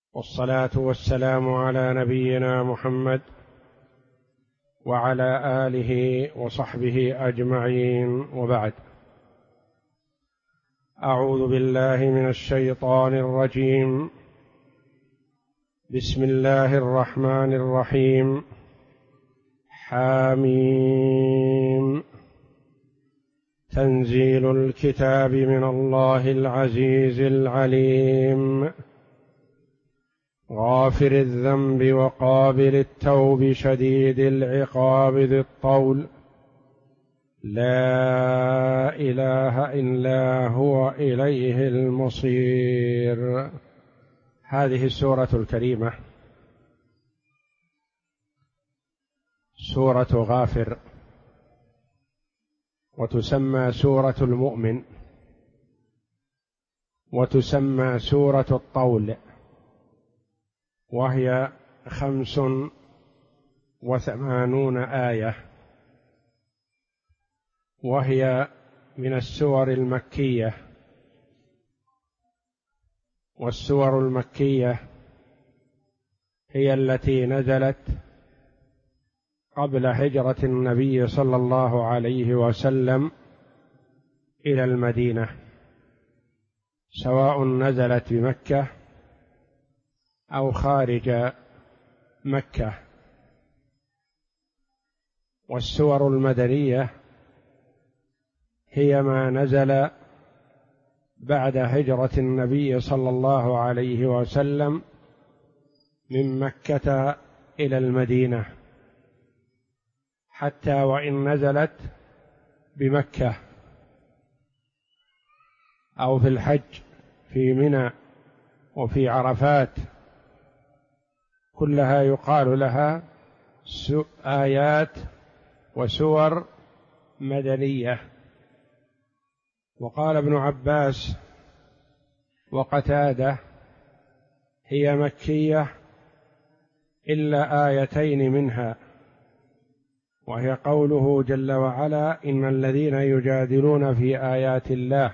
والصلاة والسلام على نبينا محمد وعلى آله وصحبه أجمعين، وبعد. أعوذ بالله من الشيطان الرجيم. بسم الله الرحمن الرحيم. حاميم. تنزيل الكتاب من الله العزيز العليم، غافر الذنب وقابل التوب شديد العقاب ذي الطول، لا إله إلا هو إليه المصير. هذه السورة الكريمة سورة غافر، وتسمى سورة المؤمن، وتسمى سورة الطول، وهي 85 آية، وهي من السور المكية. والسور المكية هي التي نزلت قبل هجرة النبي صلى الله عليه وسلم إلى المدينة، سواء نزلت بمكة أو خارج مكة. والسور المدنية هي ما نزل بعد هجرة النبي صلى الله عليه وسلم من مكة إلى المدينة، حتى وإن نزلت بمكة أو في الحج في منى وفي عرفات، كلها يقال لها آيات وسور مدنية. وقال ابن عباس وقتادة هي مكية إلا آيتين منها، وهي قوله جل وعلا: إن الذين يجادلون في آيات الله،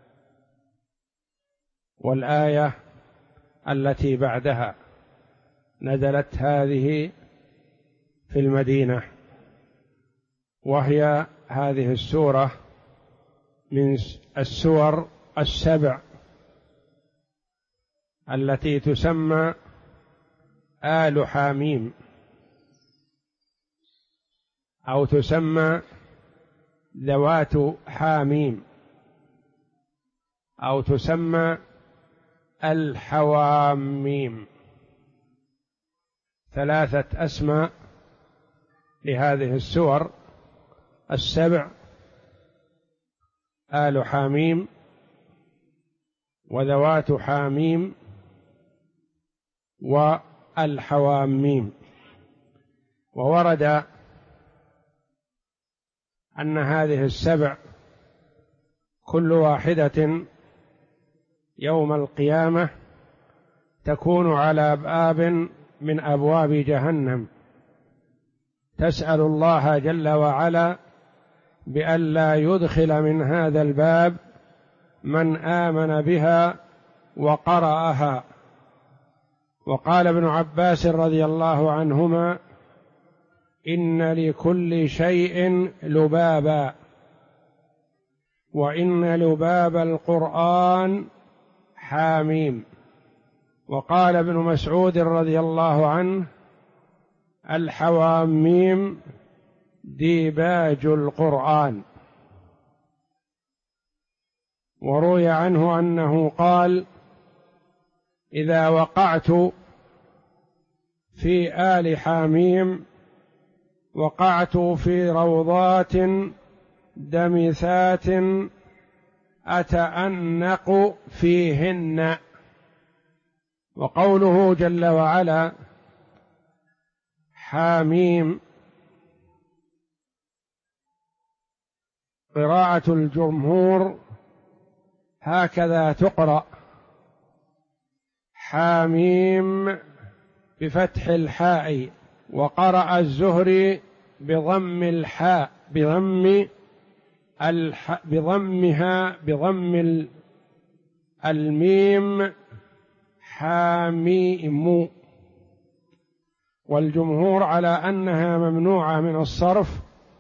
والآية التي بعدها نزلت هذه في المدينة، وهي هذه السورة من السور السبع التي تسمى آل حاميم، أو تسمى ذوات حاميم، أو تسمى الحواميم. 3 أسماء لهذه السور السبع: آل حاميم، وذوات حاميم، والحواميم. وورد أن هذه السبع كل واحدة يوم القيامة تكون على باب من أبواب جهنم، تسأل الله جل وعلا بألا يدخل من هذا الباب من آمن بها وقرأها. وقال ابن عباس رضي الله عنهما: إن لكل شيء لبابا، وإن لباب القرآن حاميم. وقال ابن مسعود رضي الله عنه: الحواميم ديباج القرآن. وروي عنه أنه قال: إذا وقعت في آل حاميم وقعت في روضات دمثات أتأنق فيهن. وقوله جل وعلا حاميم، قراءة الجمهور هكذا تقرأ: حاميم بفتح الحاء، وقرأ الزهري بضم الحاء، بضم الميم حاميم، والجمهور على أنها ممنوعة من الصرف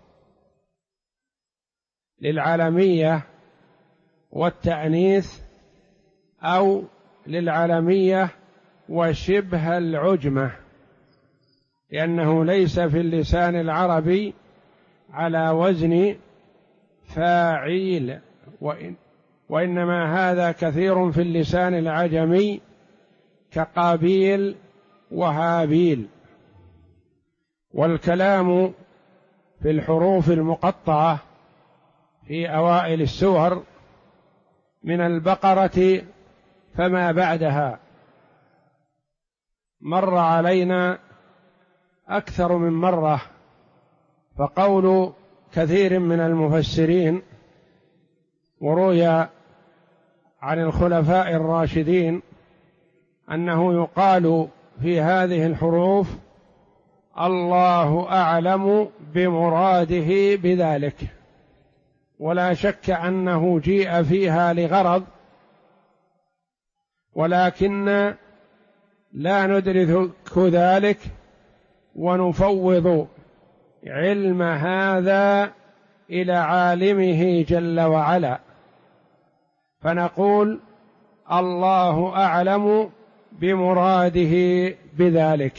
للعلمية والتأنيث أو للعلمية وشبه العجمة، لأنه ليس في اللسان العربي على وزن فاعيل، وإنما هذا كثير في اللسان العجمي كقابيل وهابيل. والكلام في الحروف المقطعة في أوائل السور من البقرة فما بعدها مر علينا أكثر من مرة، فقول كثير من المفسرين وروي عن الخلفاء الراشدين أنه يقال في هذه الحروف الله أعلم بمراده بذلك، ولا شك أنه جيء فيها لغرض، ولكن لا ندرك ذلك ونفوض علم هذا إلى عالمه جل وعلا، فنقول الله أعلم بمراده بذلك.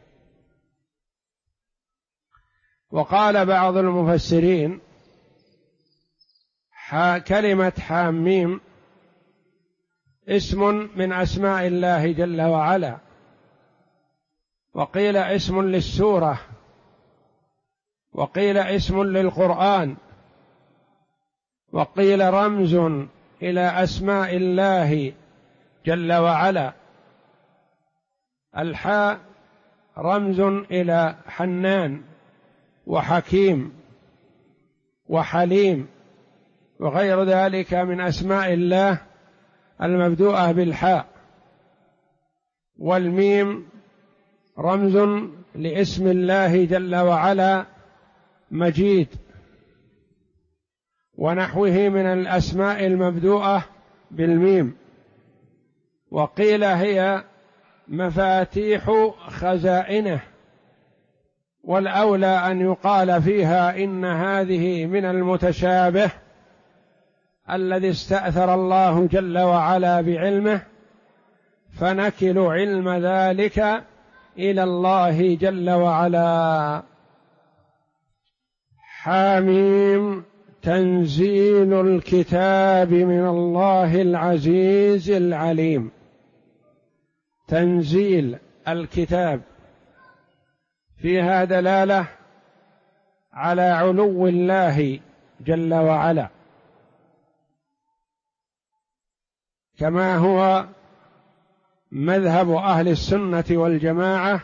وقال بعض المفسرين كلمة حاميم اسم من أسماء الله جل وعلا، وقيل اسم للسورة، وقيل اسم للقرآن، وقيل رمز إلى أسماء الله جل وعلا. الحاء رمز إلى حنان وحكيم وحليم وغير ذلك من أسماء الله المبدوءة بالحاء. والميم رمز لاسم الله جل وعلا مجيد ونحوه من الأسماء المبدوءة بالميم. وقيل هي مفاتيح خزائنه، والأولى أن يقال فيها إن هذه من المتشابه الذي استأثر الله جل وعلا بعلمه، فنكل علم ذلك إلى الله جل وعلا. حاميم تنزيل الكتاب من الله العزيز العليم. تنزيل الكتاب فيها دلالة على علو الله جل وعلا، كما هو مذهب أهل السنة والجماعة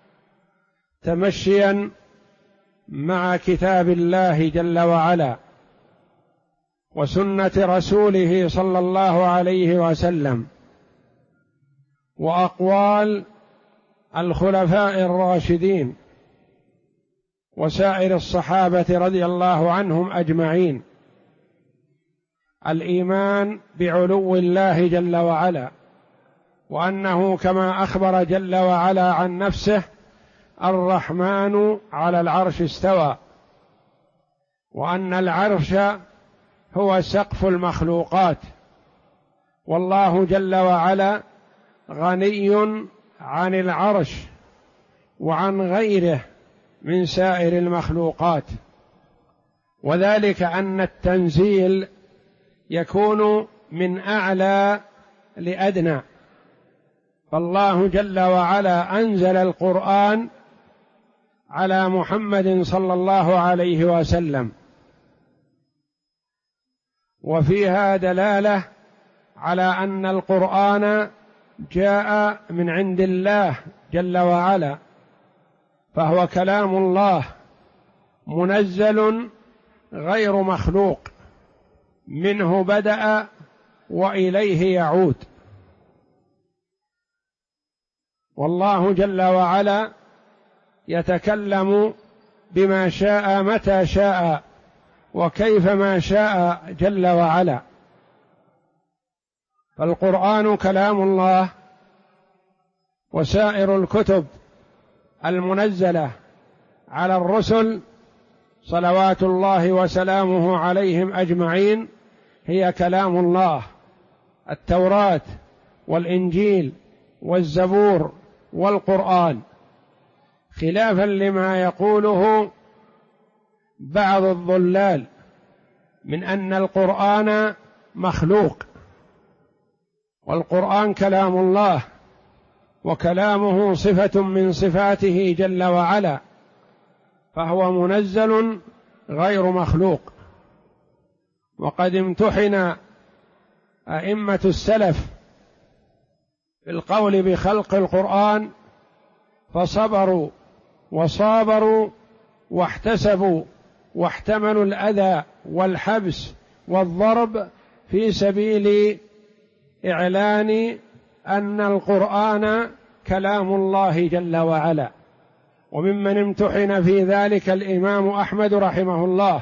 تمشيا مع كتاب الله جل وعلا وسنة رسوله صلى الله عليه وسلم وأقوال الخلفاء الراشدين وسائر الصحابة رضي الله عنهم أجمعين. الإيمان بعلو الله جل وعلا، وأنه كما أخبر جل وعلا عن نفسه الرحمن على العرش استوى، وأن العرش هو سقف المخلوقات، والله جل وعلا غني عن العرش وعن غيره من سائر المخلوقات. وذلك أن التنزيل يكون من أعلى لأدنى، فالله جل وعلا أنزل القرآن على محمد صلى الله عليه وسلم، وفيها دلالة على أن القرآن جاء من عند الله جل وعلا، فهو كلام الله منزل غير مخلوق، منه بدأ وإليه يعود. والله جل وعلا يتكلم بما شاء متى شاء وكيفما شاء جل وعلا، فالقرآن كلام الله وسائر الكتب المنزلة على الرسل صلوات الله وسلامه عليهم أجمعين هي كلام الله، التوراة والإنجيل والزبور والقرآن، خلافا لما يقوله بعض الضلال من أن القرآن مخلوق، والقرآن كلام الله، وكلامه صفة من صفاته جل وعلا، فهو منزل غير مخلوق. وقد امتحن أئمة السلف في القول بخلق القرآن فصبروا وصابروا واحتسبوا واحتملوا الأذى والحبس والضرب في سبيل إعلان أن القرآن كلام الله جل وعلا. وممن امتحن في ذلك الإمام أحمد رحمه الله،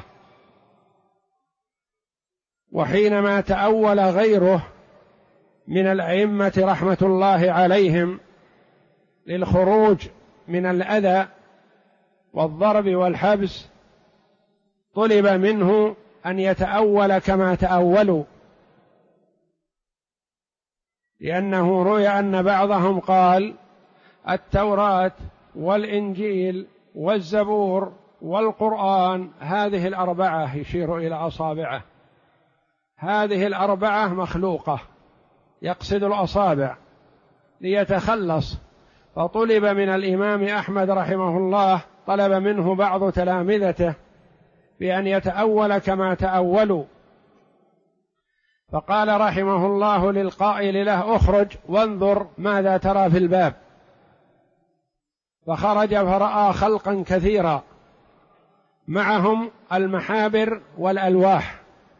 وحينما تأول غيره من الأئمة رحمة الله عليهم للخروج من الأذى والضرب والحبس طلب منه أن يتأول كما تأولوا، لأنه روي أن بعضهم قال التوراة والإنجيل والزبور والقرآن هذه الأربعة، يشير إلى أصابعه، هذه الأربعة مخلوقة، يقصد الأصابع ليتخلص. فطلب من الإمام أحمد رحمه الله، طلب منه بعض تلامذته بأن يتأول كما تأولوا، فقال رحمه الله للقائل له اخرج وانظر ماذا ترى في الباب، فخرج فرأى خلقا كثيرا معهم المحابر والألواح،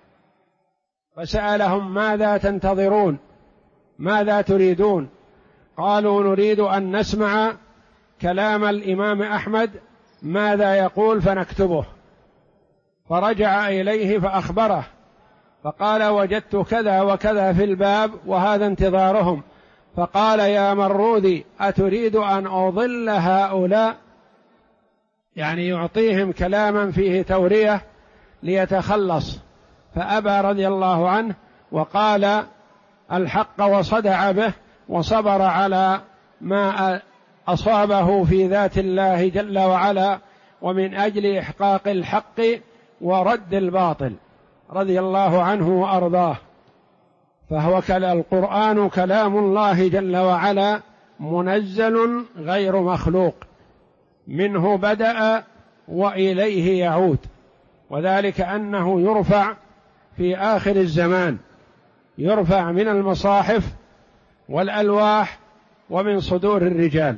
فسألهم ماذا تنتظرون، ماذا تريدون؟ قالوا نريد أن نسمع كلام الإمام أحمد ماذا يقول فنكتبه. فرجع إليه فأخبره، فقال وجدت كذا وكذا في الباب وهذا انتظارهم. فقال يا مرودي أتريد أن أضل هؤلاء؟ يعني يعطيهم كلاما فيه تورية ليتخلص، فأبى رضي الله عنه وقال الحق وصدع به وصبر على ما أصابه في ذات الله جل وعلا، ومن أجل إحقاق الحق ورد الباطل رضي الله عنه وأرضاه. فهو القرآن كلام الله جل وعلا منزل غير مخلوق، منه بدأ وإليه يعود، وذلك أنه يرفع في آخر الزمان، يرفع من المصاحف والألواح ومن صدور الرجال.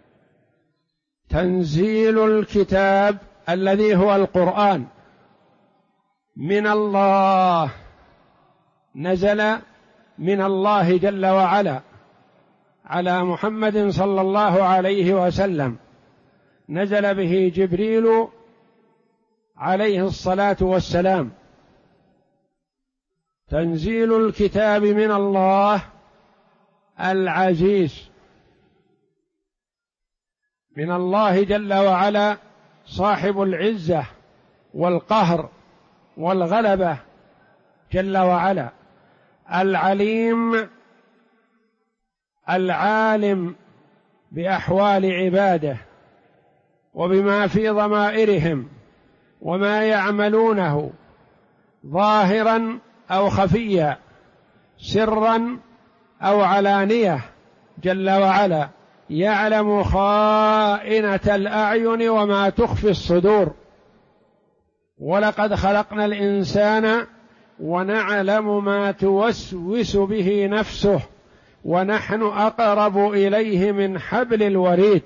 تنزيل الكتاب الذي هو القرآن من الله، نزل من الله جل وعلا على محمد صلى الله عليه وسلم، نزل به جبريل عليه الصلاة والسلام. تنزيل الكتاب من الله العزيز، من الله جل وعلا صاحب العزة والقهر والغلبة جل وعلا، العليم العالم بأحوال عباده وبما في ضمائرهم وما يعملونه ظاهرا أو خفيا، سرا أو علانية جل وعلا، يعلم خائنة الأعين وما تخفي الصدور. ولقد خلقنا الإنسان ونعلم ما توسوس به نفسه ونحن أقرب إليه من حبل الوريد.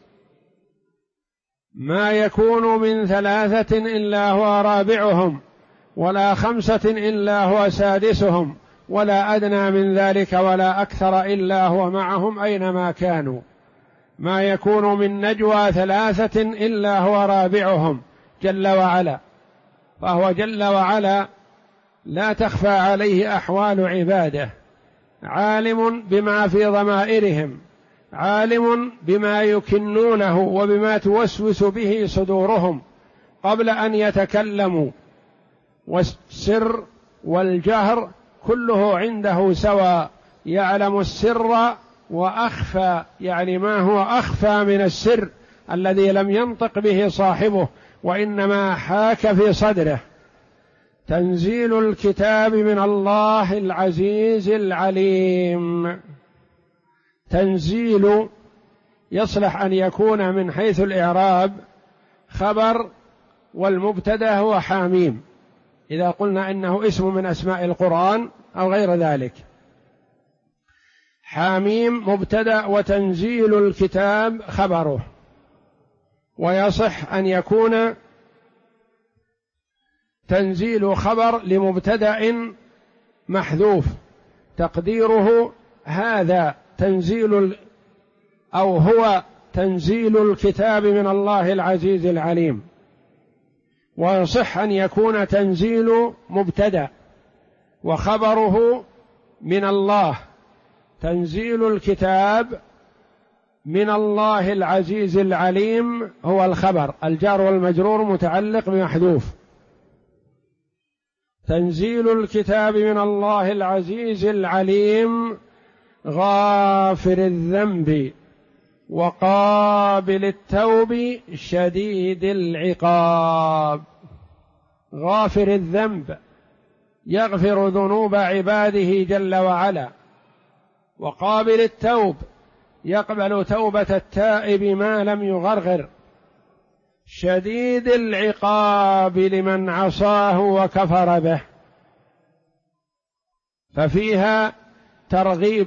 ما يكون من ثلاثة إلا هو رابعهم ولا خمسة إلا هو سادسهم ولا أدنى من ذلك ولا أكثر إلا هو معهم أينما كانوا. ما يكون من نجوى ثلاثة إلا هو رابعهم جل وعلا. فهو جل وعلا لا تخفى عليه أحوال عباده، عالم بما في ضمائرهم، عالم بما يكنونه وبما توسوس به صدورهم قبل أن يتكلموا، والسر والجهر كله عنده سواء، يعلم السر وأخفى، يعني ما هو أخفى من السر الذي لم ينطق به صاحبه وإنما حاك في صدره. تنزيل الكتاب من الله العزيز العليم. تنزيل يصلح أن يكون من حيث الإعراب خبر، والمبتدأ هو حاميم إذا قلنا إنه اسم من أسماء القرآن أو غير ذلك. حاميم مبتدأ وتنزيل الكتاب خبره، ويصح أن يكون تنزيل خبر لمبتدأ محذوف تقديره هذا تنزيل أو هو تنزيل الكتاب من الله العزيز العليم. ويصح أن يكون تنزيل مبتدأ وخبره من الله، تنزيل الكتاب من الله العزيز العليم هو الخبر، الجار والمجرور متعلق بمحذوف. تنزيل الكتاب من الله العزيز العليم غافر الذنب وقابل التوب شديد العقاب. غافر الذنب يغفر ذنوب عباده جل وعلا، وقابل التوب يقبل توبة التائب ما لم يغرغر، شديد العقاب لمن عصاه وكفر به. ففيها ترغيب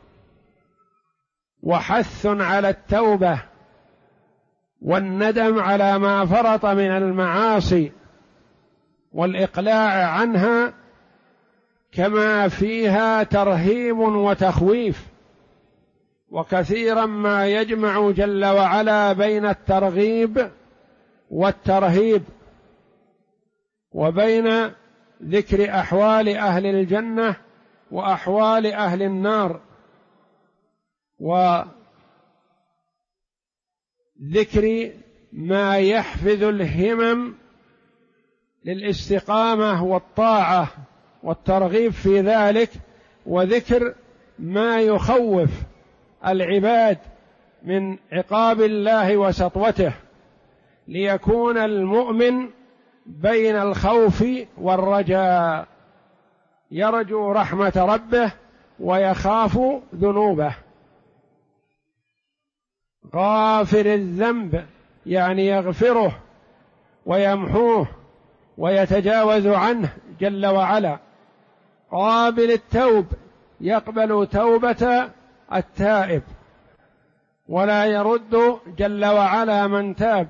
وحث على التوبة والندم على ما فرط من المعاصي والإقلاع عنها، كما فيها ترهيب وتخويف. وكثيرا ما يجمع جل وعلا بين الترغيب والترهيب، وبين ذكر أحوال أهل الجنة وأحوال أهل النار، وذكر ما يحفز الهمم للاستقامة والطاعة والترغيب في ذلك، وذكر ما يخوف العباد من عقاب الله وسطوته، ليكون المؤمن بين الخوف والرجاء، يرجو رحمة ربه ويخاف ذنوبه. غافر الذنب يعني يغفره ويمحوه ويتجاوز عنه جل وعلا. قابل التوب يقبل توبة التائب ولا يرد جل وعلا من تاب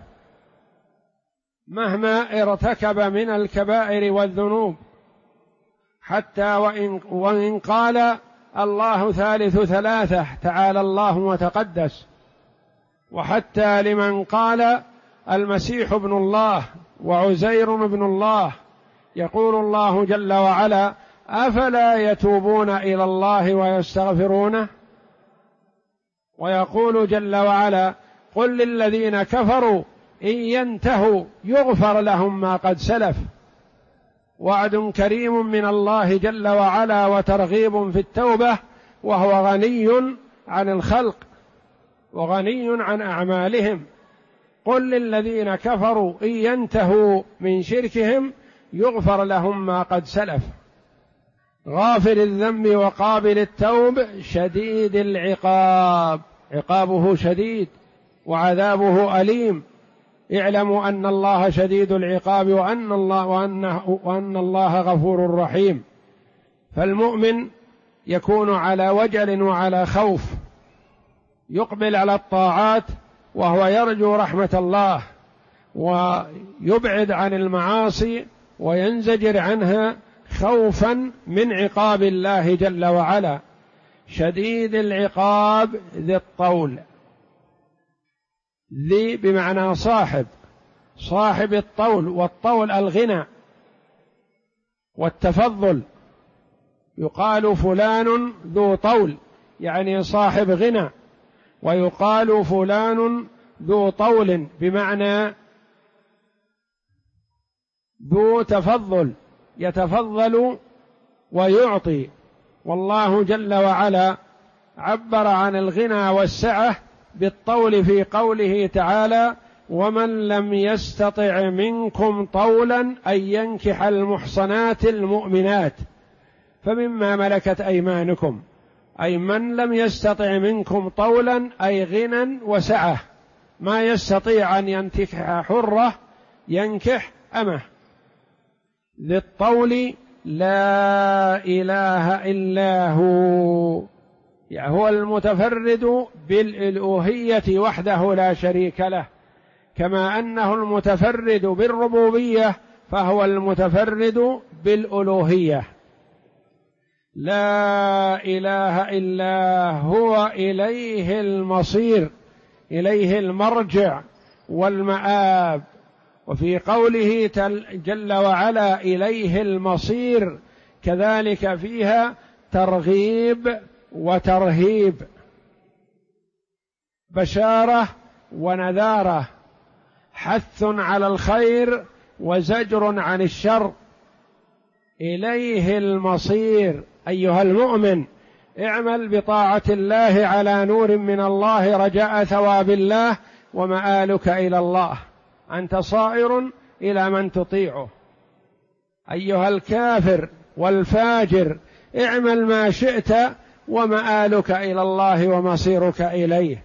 مهما ارتكب من الكبائر والذنوب، حتى وإن قال الله ثالث ثلاثة تعالى الله وتقدس، وحتى لمن قال المسيح ابن الله وعزير ابن الله، يقول الله جل وعلا: أفلا يتوبون إلى الله ويستغفرونه؟ ويقول جل وعلا: قل للذين كفروا إن ينتهوا يغفر لهم ما قد سلف. وعد كريم من الله جل وعلا وترغيب في التوبة، وهو غني عن الخلق وغني عن أعمالهم. قل للذين كفروا إن ينتهوا من شركهم يغفر لهم ما قد سلف. غافر الذنب وقابل التوب شديد العقاب، عقابه شديد وعذابه أليم. اعلموا أن الله شديد العقاب وأن الله غفور رحيم. فالمؤمن يكون على وجل وعلى خوف، يقبل على الطاعات وهو يرجو رحمة الله، ويبعد عن المعاصي وينزجر عنها خوفا من عقاب الله جل وعلا. شديد العقاب ذي الطول، ذي بمعنى صاحب، صاحب الطول، والطول الغنى والتفضل. يقال فلان ذو طول، يعني صاحب غنى، ويقال فلان ذو طول بمعنى ذو تفضل، يتفضل ويعطي. والله جل وعلا عبر عن الغنى والسعة بالطول في قوله تعالى: ومن لم يستطع منكم طولا أن ينكح المحصنات المؤمنات فمما ملكت أيمانكم، أي من لم يستطع منكم طولا أي غنى وسعة، ما يستطيع أن ينكح حرة ينكح أمه. ذي الطول لا إله إلا هو، يعني هو المتفرد بالألوهية وحده لا شريك له، كما أنه المتفرد بالربوبية فهو المتفرد بالألوهية. لا إله إلا هو إليه المصير، إليه المرجع والمآب. وفي قوله جل وعلا إليه المصير كذلك فيها ترغيب وترهيب، بشارة ونذارة، حث على الخير وزجر عن الشر. إليه المصير أيها المؤمن، اعمل بطاعة الله على نور من الله رجاء ثواب الله ومآلك إلى الله، أنت صائر إلى من تطيعه. أيها الكافر والفاجر اعمل ما شئت ومآلك إلى الله ومصيرك إليه.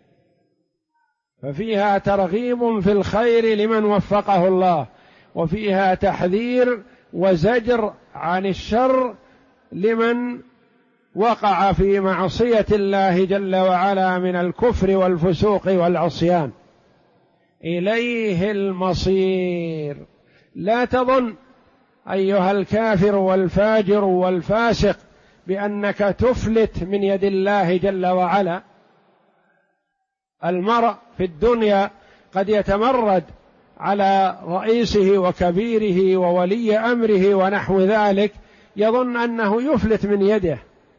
ففيها ترغيب في الخير لمن وفقه الله، وفيها تحذير وزجر عن الشر لمن وقع في معصية الله جل وعلا من الكفر والفسوق والعصيان. إليه المصير. لا تظن أيها الكافر والفاجر والفاسق بأنك تفلت من يد الله جل وعلا. المرء في الدنيا قد يتمرد على رئيسه وكبيره وولي أمره ونحو ذلك، يظن أنه يفلت من يده.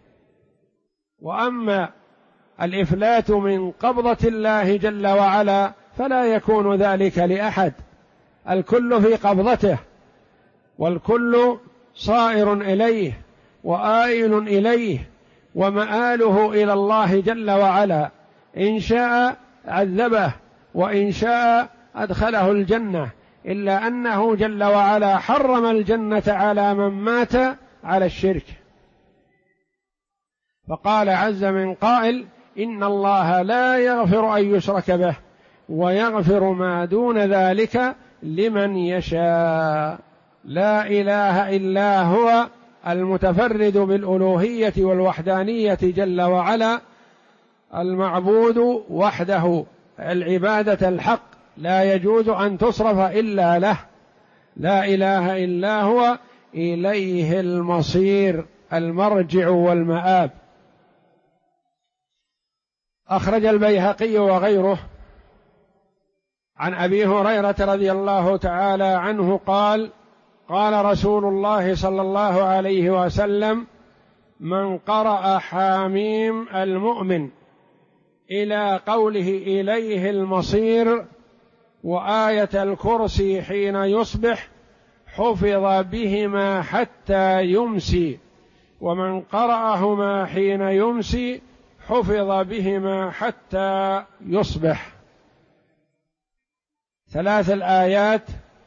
وأما الإفلات من قبضة الله جل وعلا فلا يكون ذلك لأحد، الكل في قبضته والكل صائر إليه وآئل إليه ومآله إلى الله جل وعلا، إن شاء عذبه وإن شاء أدخله الجنة، إلا أنه جل وعلا حرم الجنة على من مات على الشرك. فقال عز من قائل: إن الله لا يغفر أن يشرك به ويغفر ما دون ذلك لمن يشاء. لا إله إلا هو المتفرد بالألوهية والوحدانية جل وعلا، المعبود وحده، العبادة الحق لا يجوز أن تصرف إلا له. لا إله إلا هو إليه المصير، المرجع والمآب. أخرج البيهقي وغيره عن أبي هريرة رضي الله تعالى عنه قال: قال رسول الله صلى الله عليه وسلم: من قرأ حاميم المؤمن إلى قوله إليه المصير وآية الكرسي حين يصبح حفظ بهما حتى يمسي، ومن قرأهما حين يمسي حفظ بهما حتى يصبح. 3 الآيات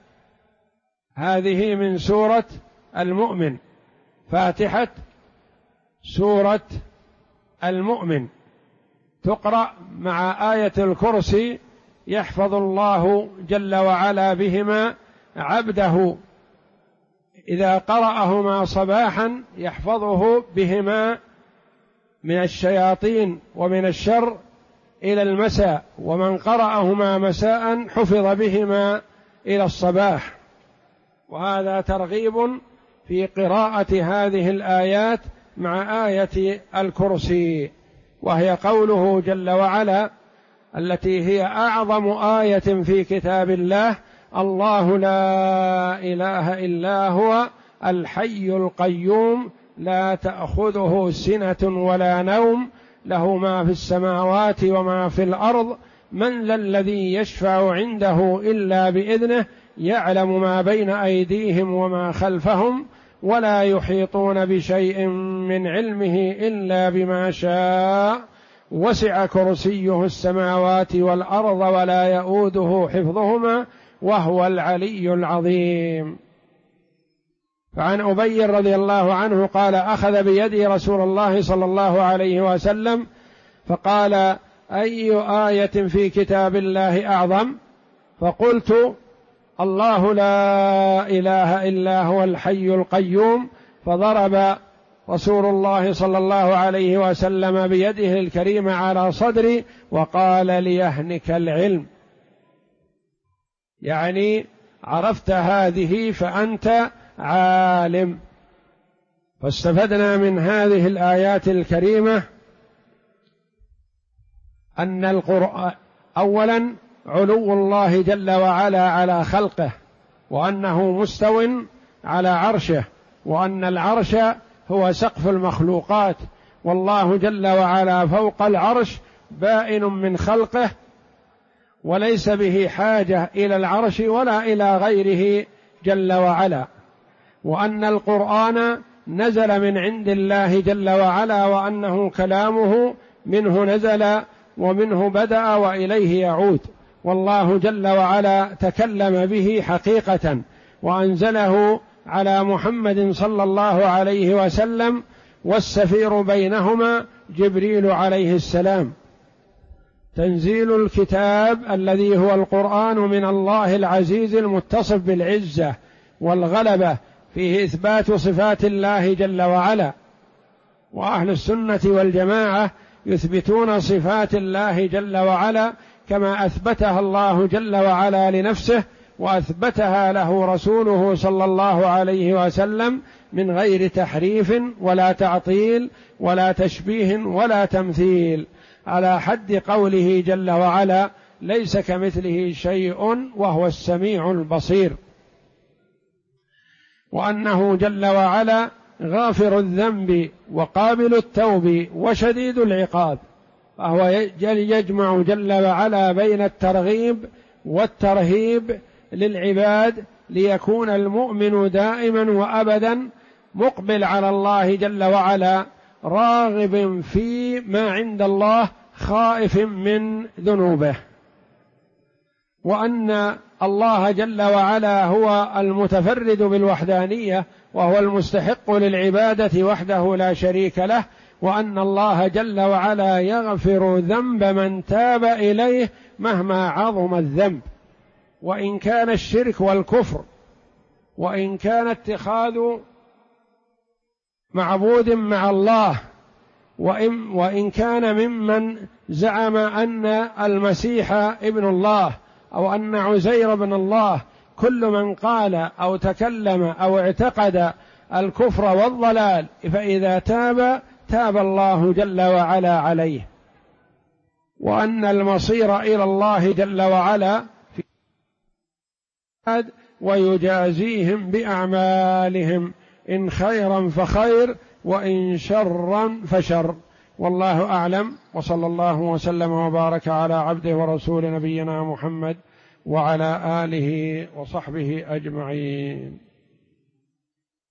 هذه من سورة المؤمن، فاتحة سورة المؤمن، تقرأ مع آية الكرسي، يحفظ الله جل وعلا بهما عبده. إذا قرأهما صباحا يحفظه بهما من الشياطين ومن الشر إلى المساء، ومن قرأهما مساء حفظ بهما إلى الصباح. وهذا ترغيب في قراءة هذه الآيات مع آية الكرسي، وهي قوله جل وعلا التي هي أعظم آية في كتاب الله: الله لا إله إلا هو الحي القيوم لا تأخذه سنة ولا نوم له ما في السماوات وما في الأرض، من ذا الذي يشفع عنده إلا بإذنه، يعلم ما بين أيديهم وما خلفهم، ولا يحيطون بشيء من علمه إلا بما شاء، وسع كرسيه السماوات والأرض ولا يؤوده حفظهما وهو العلي العظيم. فعن أبي رضي الله عنه قال: أخذ بيدي رسول الله صلى الله عليه وسلم فقال: أي آية في كتاب الله أعظم؟ فقلت: الله لا إله إلا هو الحي القيوم. فضرب رسول الله صلى الله عليه وسلم بيده الكريمة على صدري وقال: ليهنك العلم، يعني عرفت هذه فأنت عالم. فاستفدنا من هذه الآيات الكريمة أن القرآن أولا علو الله جل وعلا على خلقه، وأنه مستو على عرشه، وأن العرش هو سقف المخلوقات، والله جل وعلا فوق العرش بائن من خلقه، وليس به حاجة إلى العرش ولا إلى غيره جل وعلا، وأن القرآن نزل من عند الله جل وعلا، وأنه كلامه منه نزل ومنه بدأ وإليه يعود، والله جل وعلا تكلم به حقيقة وأنزله على محمد صلى الله عليه وسلم، والسفير بينهما جبريل عليه السلام. تنزيل الكتاب الذي هو القرآن من الله العزيز المتصف بالعزة والغلبة، فيه إثبات صفات الله جل وعلا، وأهل السنة والجماعة يثبتون صفات الله جل وعلا كما أثبتها الله جل وعلا لنفسه، وأثبتها له رسوله صلى الله عليه وسلم من غير تحريف ولا تعطيل ولا تشبيه ولا تمثيل، على حد قوله جل وعلا: ليس كمثله شيء وهو السميع البصير. وأنه جل وعلا غافر الذنب وقابل التوب وشديد العقاب، فهو يجمع جل وعلا بين الترغيب والترهيب للعباد، ليكون المؤمن دائما وأبدا مقبل على الله جل وعلا، راغب في ما عند الله، خائف من ذنوبه. وأن الله جل وعلا هو المتفرد بالوحدانية، وهو المستحق للعبادة وحده لا شريك له، وأن الله جل وعلا يغفر ذنب من تاب إليه مهما عظم الذنب، وإن كان الشرك والكفر، وإن كان اتخاذ معبود مع الله، وإن كان ممن زعم أن المسيح ابن الله أو أن عزير ابن الله، كل من قال أو تكلم أو اعتقد الكفر والضلال فإذا تاب الله جل وعلا عليه، وأن المصير إلى الله جل وعلا ويجازيهم بأعمالهم، إن خيرا فخير وإن شرا فشر. والله أعلم، وصلى الله وسلم وبارك على عبده ورسول نبينا محمد وعلى آله وصحبه أجمعين.